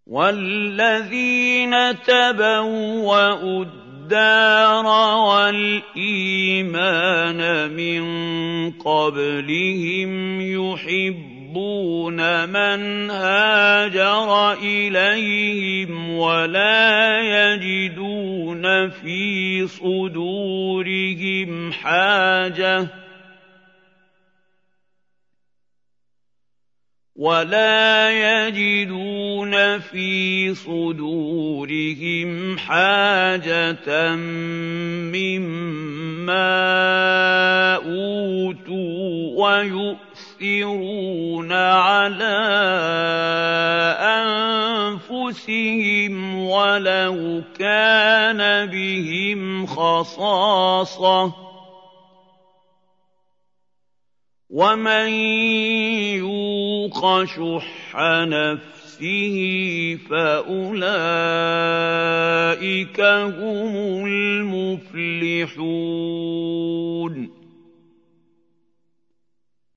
وَالَّذِينَ تَبَوَّءُوا الدَّارَ وَالْإِيمَانَ مِن قَبْلِهِمْ يُحِبُّونَ مَنْ هَاجَرَ إِلَيْهِمْ وَلَا يَجِدُونَ فِي صُدُورِهِمْ حَاجَةً مِّمَّا أُوتُوا وَيُؤْثِرُونَ عَلَىٰ أَنفُسِهِمْ وَلَوْ كَانَ بِهِمْ خَصَاصَةٌ ۚ وَمَن يُوقَ شُحَّ نَفْسِهِ فَأُولَٰئِكَ هُمُ